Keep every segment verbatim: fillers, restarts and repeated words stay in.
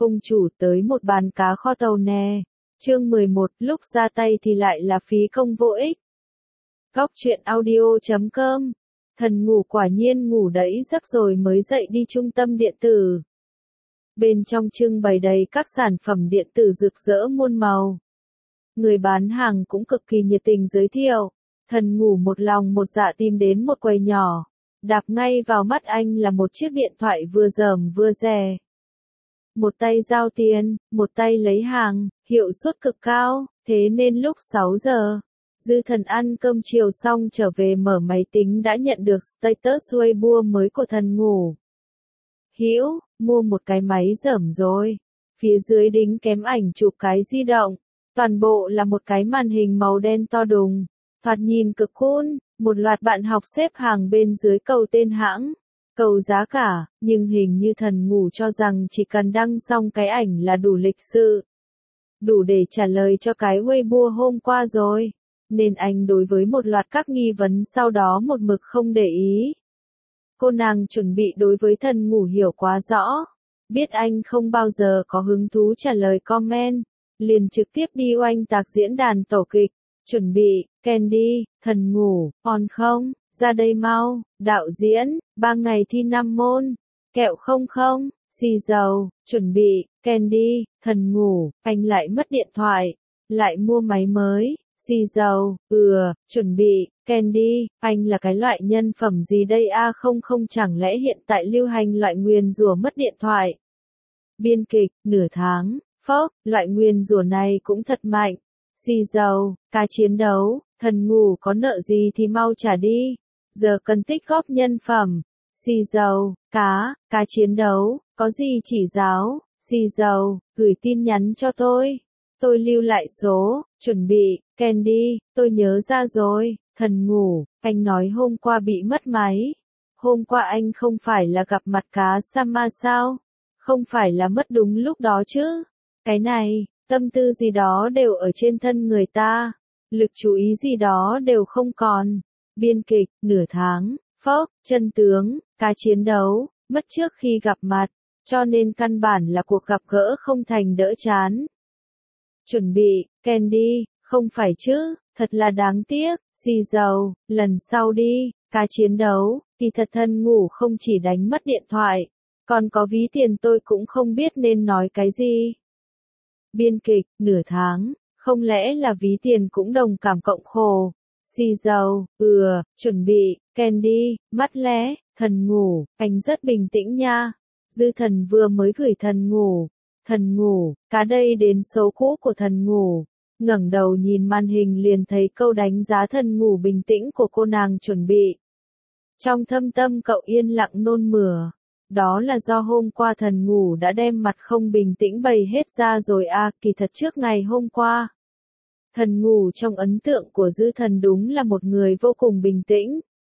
Ông chủ tới một bàn cá kho tàu nè. Chương mười một, lúc ra tay thì lại là phí công vô ích. Góc truyện audio chấm com. Thần ngủ quả nhiên ngủ đẫy giấc rồi mới dậy đi trung tâm điện tử. Bên trong trưng bày đầy các sản phẩm điện tử rực rỡ muôn màu. Người bán hàng cũng cực kỳ nhiệt tình giới thiệu. Thần ngủ một lòng một dạ tìm đến một quầy nhỏ. Đạp ngay vào mắt anh là một chiếc điện thoại vừa dởm vừa rẻ. Một tay giao tiền, một tay lấy hàng, hiệu suất cực cao, thế nên lúc sáu giờ, Dư Thần ăn cơm chiều xong trở về mở máy tính đã nhận được status Weibo mới của Thần ngủ. Hữu, mua một cái máy dởm rồi. Phía dưới đính kém ảnh chụp cái di động. Toàn bộ là một cái màn hình màu đen to đùng. Thoạt nhìn cực cool, một loạt bạn học xếp hàng bên dưới cầu tên hãng. Cầu giá cả, nhưng hình như Thần ngủ cho rằng chỉ cần đăng xong cái ảnh là đủ lịch sự. Đủ để trả lời cho cái Weibo hôm qua rồi. Nên anh đối với một loạt các nghi vấn sau đó một mực không để ý. Cô nàng chuẩn bị đối với Thần ngủ hiểu quá rõ. Biết anh không bao giờ có hứng thú trả lời comment. Liền trực tiếp đi oanh tạc diễn đàn tổ kịch. Chuẩn bị, Candy, Thần ngủ, on không, ra đây mau, đạo diễn, ba ngày thi năm môn, kẹo không không, xì dầu, chuẩn bị, Candy, Thần ngủ, anh lại mất điện thoại, lại mua máy mới, xì dầu, ừ, chuẩn bị, Candy, anh là cái loại nhân phẩm gì đây a không không chẳng lẽ hiện tại lưu hành loại nguyền rủa mất điện thoại. Biên kịch, nửa tháng, phốc, loại nguyền rủa này cũng thật mạnh. Xì dầu, cá chiến đấu, Thần ngủ có nợ gì thì mau trả đi. Giờ cần tích góp nhân phẩm. Xì dầu, cá, cá chiến đấu, có gì chỉ giáo. Xì dầu, gửi tin nhắn cho tôi. Tôi lưu lại số, chuẩn bị, Candy, tôi nhớ ra rồi. Thần ngủ, anh nói hôm qua bị mất máy. Hôm qua anh không phải là gặp mặt cá Sama sao? Không phải là mất đúng lúc đó chứ? Cái này, tâm tư gì đó đều ở trên thân người ta. Lực chú ý gì đó đều không còn. Biên kịch, nửa tháng, phốc, chân tướng, cá chiến đấu, mất trước khi gặp mặt. Cho nên căn bản là cuộc gặp gỡ không thành đỡ chán. Chuẩn bị, Candy, không phải chứ, thật là đáng tiếc, xì dầu, lần sau đi, cá chiến đấu, thì thật Thần ngủ không chỉ đánh mất điện thoại, còn có ví tiền tôi cũng không biết nên nói cái gì. Biên kịch, nửa tháng, không lẽ là ví tiền cũng đồng cảm cộng khổ. Xì dầu, ừ, chuẩn bị, Candy, mắt lé, Thần ngủ, anh rất bình tĩnh nha. Dư Thần vừa mới gửi Thần ngủ. Thần ngủ, cá đây đến số cũ của Thần ngủ. Ngẩng đầu nhìn màn hình liền thấy câu đánh giá Thần ngủ bình tĩnh của cô nàng chuẩn bị. Trong thâm tâm cậu yên lặng nôn mửa. Đó là do hôm qua Thần ngủ đã đem mặt không bình tĩnh bày hết ra rồi à, kỳ thật trước ngày hôm qua. Thần ngủ trong ấn tượng của Dư Thần đúng là một người vô cùng bình tĩnh.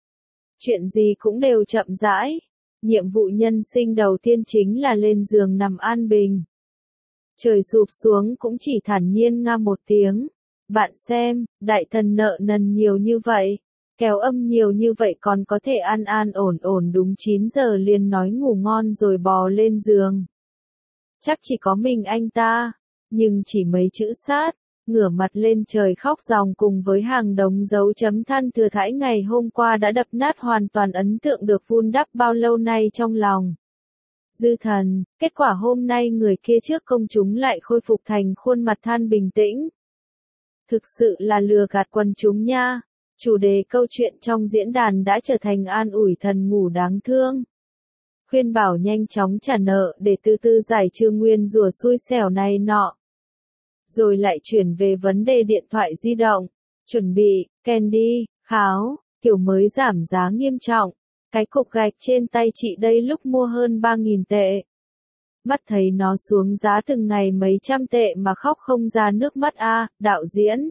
Chuyện gì cũng đều chậm rãi. Nhiệm vụ nhân sinh đầu tiên chính là lên giường nằm an bình. Trời sụp xuống cũng chỉ thản nhiên nga một tiếng. Bạn xem, đại thần nợ nần nhiều như vậy. Kéo âm nhiều như vậy còn có thể an an ổn ổn đúng chín giờ liền nói ngủ ngon rồi bò lên giường. Chắc chỉ có mình anh ta. Nhưng chỉ mấy chữ sát. Ngửa mặt lên trời khóc ròng cùng với hàng đống dấu chấm than thừa thãi ngày hôm qua đã đập nát hoàn toàn ấn tượng được vun đắp bao lâu nay trong lòng. Dư Thần, kết quả hôm nay người kia trước công chúng lại khôi phục thành khuôn mặt than bình tĩnh. Thực sự là lừa gạt quần chúng nha. Chủ đề câu chuyện trong diễn đàn đã trở thành an ủi Thần ngủ đáng thương. Khuyên bảo nhanh chóng trả nợ để từ từ giải trừ nguyên rủa xui xẻo này nọ. Rồi lại chuyển về vấn đề điện thoại di động. Chuẩn bị, Candy, kháo, kiểu mới giảm giá nghiêm trọng. Cái cục gạch trên tay chị đây lúc mua hơn ba nghìn tệ. Mắt thấy nó xuống giá từng ngày mấy trăm tệ mà khóc không ra nước mắt a, à, đạo diễn.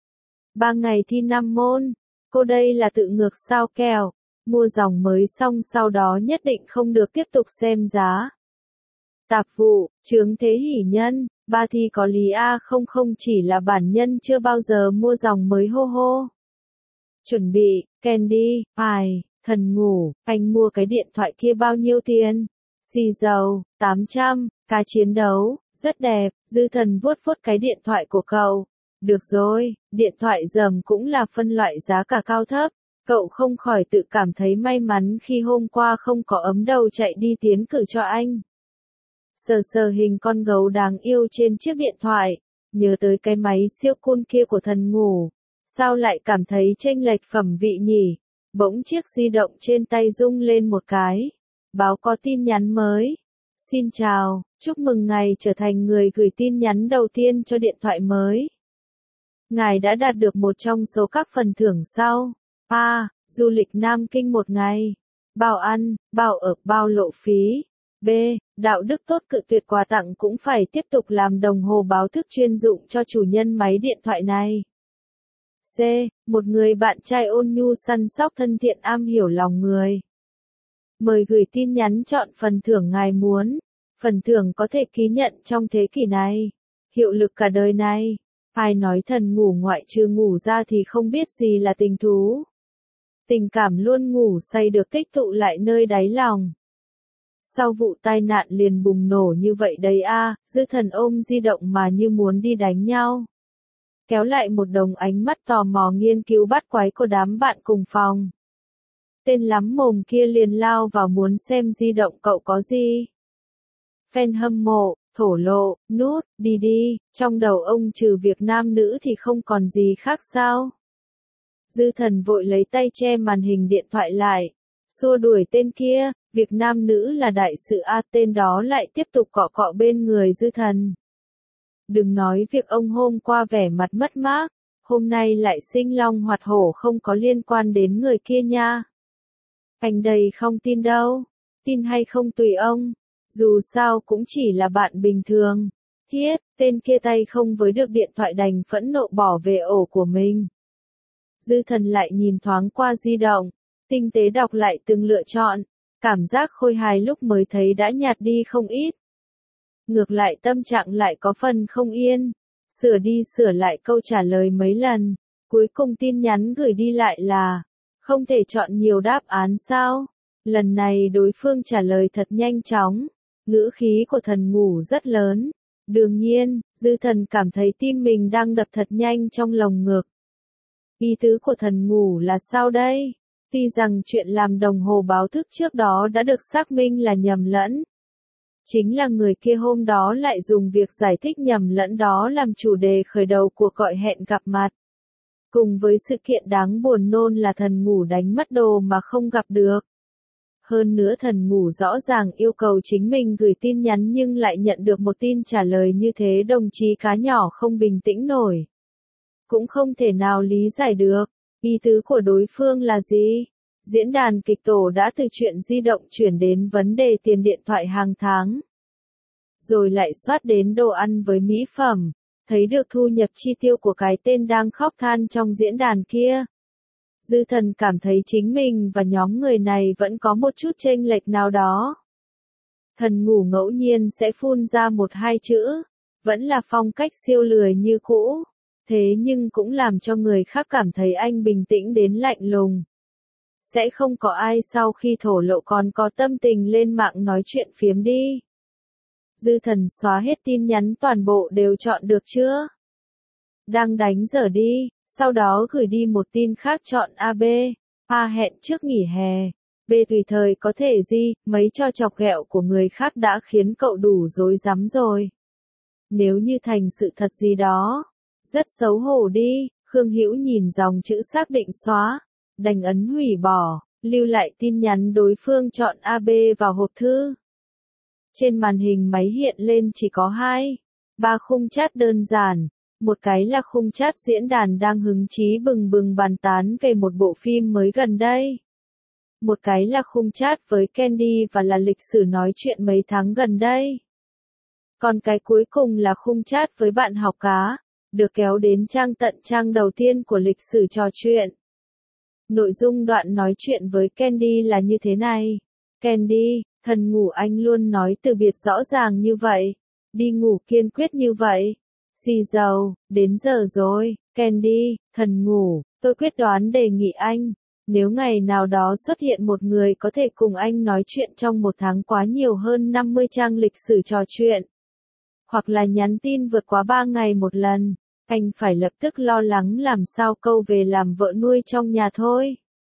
Ba ngày thi năm môn. Cô đây là tự ngược sao kèo. Mua dòng mới xong sau đó nhất định không được tiếp tục xem giá. Tạp vụ, chướng thế hỷ nhân. Ba thi có lý a không không chỉ là bản nhân chưa bao giờ mua dòng mới hô hô. Chuẩn bị, Candy, ai, Thần ngủ, anh mua cái điện thoại kia bao nhiêu tiền? Xì dầu, tám trăm, cá chiến đấu, rất đẹp, Dư Thần vuốt vuốt cái điện thoại của cậu. Được rồi, điện thoại dầm cũng là phân loại giá cả cao thấp. Cậu không khỏi tự cảm thấy may mắn khi hôm qua không có ấm đầu chạy đi tiến cử cho anh. Sờ sờ hình con gấu đáng yêu trên chiếc điện thoại, nhớ tới cái máy siêu cool kia của thần ngủ. Sao lại cảm thấy chênh lệch phẩm vị nhỉ? Bỗng chiếc di động trên tay rung lên một cái. Báo có tin nhắn mới. Xin chào, chúc mừng ngài trở thành người gửi tin nhắn đầu tiên cho điện thoại mới. Ngài đã đạt được một trong số các phần thưởng sau. A. Du lịch Nam Kinh một ngày. Bao ăn, bao ở, bao lộ phí. B. Đạo đức tốt cự tuyệt quà tặng cũng phải tiếp tục làm đồng hồ báo thức chuyên dụng cho chủ nhân máy điện thoại này. C. Một người bạn trai ôn nhu săn sóc thân thiện am hiểu lòng người. Mời gửi tin nhắn chọn phần thưởng ngài muốn. Phần thưởng có thể ký nhận trong thế kỷ này. Hiệu lực cả đời này. Ai nói thần ngủ ngoại trừ ngủ ra thì không biết gì là tình thú. Tình cảm luôn ngủ say được tích tụ lại nơi đáy lòng. Sau vụ tai nạn liền bùng nổ như vậy đấy a, à, Dư Thần ôm di động mà như muốn đi đánh nhau. Kéo lại một đồng ánh mắt tò mò nghiên cứu bắt quái của đám bạn cùng phòng. Tên lắm mồm kia liền lao vào muốn xem di động cậu có gì. Fan hâm mộ, thổ lộ, nút, đi đi, trong đầu ông trừ việc nam nữ thì không còn gì khác sao? Dư Thần vội lấy tay che màn hình điện thoại lại, xua đuổi tên kia, việc nam nữ là đại sự a, tên đó lại tiếp tục cọ cọ bên người Dư Thần. Đừng nói việc ông hôm qua vẻ mặt mất mát, hôm nay lại sinh long hoạt hổ không có liên quan đến người kia nha. Anh đây không tin đâu, tin hay không tùy ông, dù sao cũng chỉ là bạn bình thường. Thiết, tên kia tay không với được điện thoại đành phẫn nộ bỏ về ổ của mình. Dư Thần lại nhìn thoáng qua di động, tinh tế đọc lại từng lựa chọn, cảm giác khôi hài lúc mới thấy đã nhạt đi không ít. Ngược lại tâm trạng lại có phần không yên, sửa đi sửa lại câu trả lời mấy lần, cuối cùng tin nhắn gửi đi lại là, không thể chọn nhiều đáp án sao? Lần này đối phương trả lời thật nhanh chóng, ngữ khí của thần ngủ rất lớn. Đương nhiên, Dư Thần cảm thấy tim mình đang đập thật nhanh trong lồng ngực. Ý tứ của thần ngủ là sao đây? Tuy rằng chuyện làm đồng hồ báo thức trước đó đã được xác minh là nhầm lẫn. Chính là người kia hôm đó lại dùng việc giải thích nhầm lẫn đó làm chủ đề khởi đầu cuộc gọi hẹn gặp mặt. Cùng với sự kiện đáng buồn nôn là thần ngủ đánh mất đồ mà không gặp được. Hơn nữa thần ngủ rõ ràng yêu cầu chính mình gửi tin nhắn nhưng lại nhận được một tin trả lời như thế, đồng chí cá nhỏ không bình tĩnh nổi. Cũng không thể nào lý giải được, ý tứ của đối phương là gì? Diễn đàn kịch tổ đã từ chuyện di động chuyển đến vấn đề tiền điện thoại hàng tháng. Rồi lại xoát đến đồ ăn với mỹ phẩm, thấy được thu nhập chi tiêu của cái tên đang khóc than trong diễn đàn kia. Dư Thần cảm thấy chính mình và nhóm người này vẫn có một chút chênh lệch nào đó. Thần ngủ ngẫu nhiên sẽ phun ra một hai chữ, vẫn là phong cách siêu lười như cũ, thế nhưng cũng làm cho người khác cảm thấy anh bình tĩnh đến lạnh lùng. Sẽ không có ai sau khi thổ lộ còn có tâm tình lên mạng nói chuyện phiếm đi. Dư Thần xóa hết tin nhắn toàn bộ đều chọn được chưa? Đang đánh dở đi, sau đó gửi đi một tin khác chọn a bê. A hẹn trước nghỉ hè. B tùy thời có thể gì, mấy cho chọc ghẹo của người khác đã khiến cậu đủ rối rắm rồi. Nếu như thành sự thật gì đó, rất xấu hổ đi, Khương Hữu nhìn dòng chữ xác định xóa, đành ấn hủy bỏ, lưu lại tin nhắn đối phương chọn a bê vào hộp thư. Trên màn hình máy hiện lên chỉ có hai, ba khung chat đơn giản. Một cái là khung chat diễn đàn đang hứng chí bừng bừng bàn tán về một bộ phim mới gần đây. Một cái là khung chat với Candy và là lịch sử nói chuyện mấy tháng gần đây. Còn cái cuối cùng là khung chat với bạn học cá, được kéo đến trang tận trang đầu tiên của lịch sử trò chuyện. Nội dung đoạn nói chuyện với Candy là như thế này. Candy, thần ngủ anh luôn nói từ biệt rõ ràng như vậy. Đi ngủ kiên quyết như vậy. Xì dầu, đến giờ rồi, Candy, thần ngủ, tôi quyết đoán đề nghị anh. Nếu ngày nào đó xuất hiện một người có thể cùng anh nói chuyện trong một tháng quá nhiều hơn năm mươi trang lịch sử trò chuyện, hoặc là nhắn tin vượt quá ba ngày một lần, anh phải lập tức lo lắng làm sao câu về làm vợ nuôi trong nhà thôi.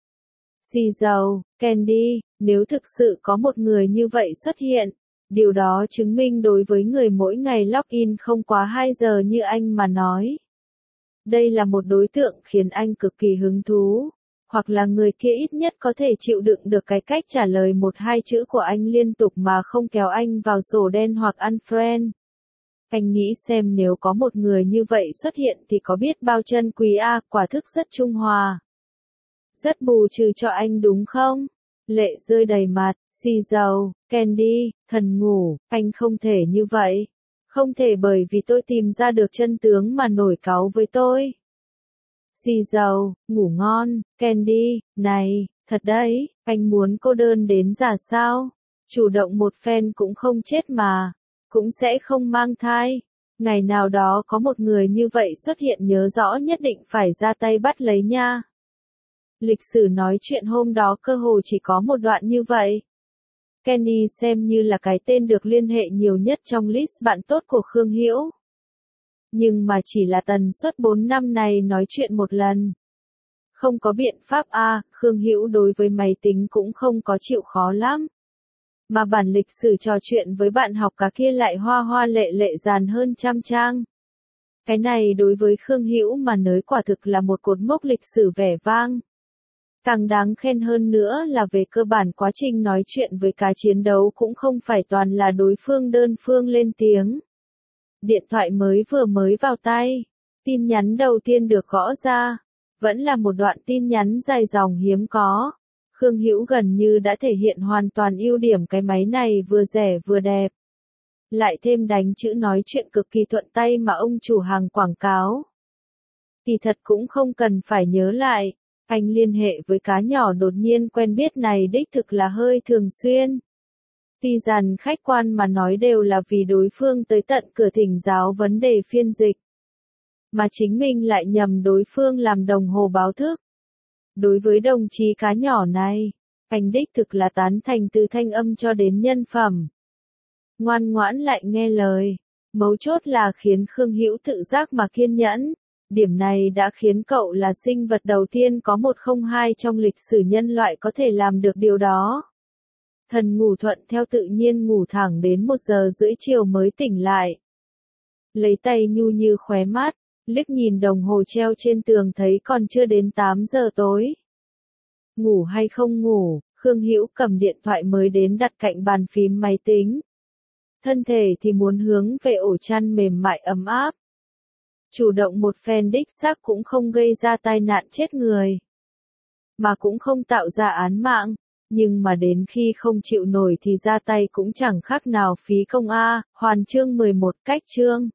Xì dầu, Candy, nếu thực sự có một người như vậy xuất hiện, điều đó chứng minh đối với người mỗi ngày login không quá hai giờ như anh mà nói. Đây là một đối tượng khiến anh cực kỳ hứng thú, hoặc là người kia ít nhất có thể chịu đựng được cái cách trả lời một hai chữ của anh liên tục mà không kéo anh vào sổ đen hoặc unfriend. Anh nghĩ xem nếu có một người như vậy xuất hiện thì có biết bao chân quý a, quả thức rất trung hòa. Rất bù trừ cho anh đúng không? Lệ rơi đầy mặt, xì dầu, Candy, thần ngủ, anh không thể như vậy. Không thể bởi vì tôi tìm ra được chân tướng mà nổi cáu với tôi. Xì dầu, ngủ ngon, Candy, này, thật đấy, anh muốn cô đơn đến già sao? Chủ động một phen cũng không chết mà, cũng sẽ không mang thai. Ngày nào đó có một người như vậy xuất hiện nhớ rõ nhất định phải ra tay bắt lấy nha. Lịch sử nói chuyện hôm đó cơ hồ chỉ có một đoạn như vậy. Kenny xem như là cái tên được liên hệ nhiều nhất trong list bạn tốt của Khương Hữu. Nhưng mà chỉ là tần suất bốn năm này nói chuyện một lần. Không có biện pháp a, à, Khương Hữu đối với máy tính cũng không có chịu khó lắm. Mà bản lịch sử trò chuyện với bạn học cá kia lại hoa hoa lệ lệ dàn hơn trăm trang. Cái này đối với Khương Hữu mà nói quả thực là một cột mốc lịch sử vẻ vang. Càng đáng khen hơn nữa là về cơ bản quá trình nói chuyện với cá chiến đấu cũng không phải toàn là đối phương đơn phương lên tiếng. Điện thoại mới vừa mới vào tay, tin nhắn đầu tiên được gõ ra, vẫn là một đoạn tin nhắn dài dòng hiếm có. Khương Hữu gần như đã thể hiện hoàn toàn ưu điểm cái máy này vừa rẻ vừa đẹp. Lại thêm đánh chữ nói chuyện cực kỳ thuận tay mà ông chủ hàng quảng cáo. Kỳ thật cũng không cần phải nhớ lại. Anh liên hệ với cá nhỏ đột nhiên quen biết này đích thực là hơi thường xuyên. Tuy rằng khách quan mà nói đều là vì đối phương tới tận cửa thỉnh giáo vấn đề phiên dịch. Mà chính mình lại nhầm đối phương làm đồng hồ báo thức. Đối với đồng chí cá nhỏ này, anh đích thực là tán thành từ thanh âm cho đến nhân phẩm. Ngoan ngoãn lại nghe lời. Mấu chốt là khiến Khương Hữu tự giác mà kiên nhẫn. Điểm này đã khiến cậu là sinh vật đầu tiên có một không hai trong lịch sử nhân loại có thể làm được điều đó. Thần ngủ thuận theo tự nhiên ngủ thẳng đến một giờ rưỡi chiều mới tỉnh lại. Lấy tay nhu như khóe mát, liếc nhìn đồng hồ treo trên tường thấy còn chưa đến tám giờ tối. Ngủ hay không ngủ, Khương Hữu cầm điện thoại mới đến đặt cạnh bàn phím máy tính. Thân thể thì muốn hướng về ổ chăn mềm mại ấm áp. Chủ động một phen đích xác cũng không gây ra tai nạn chết người. Mà cũng không tạo ra án mạng. Nhưng mà đến khi không chịu nổi thì ra tay cũng chẳng khác nào phí công a. Hoàn chương mười một cách chương.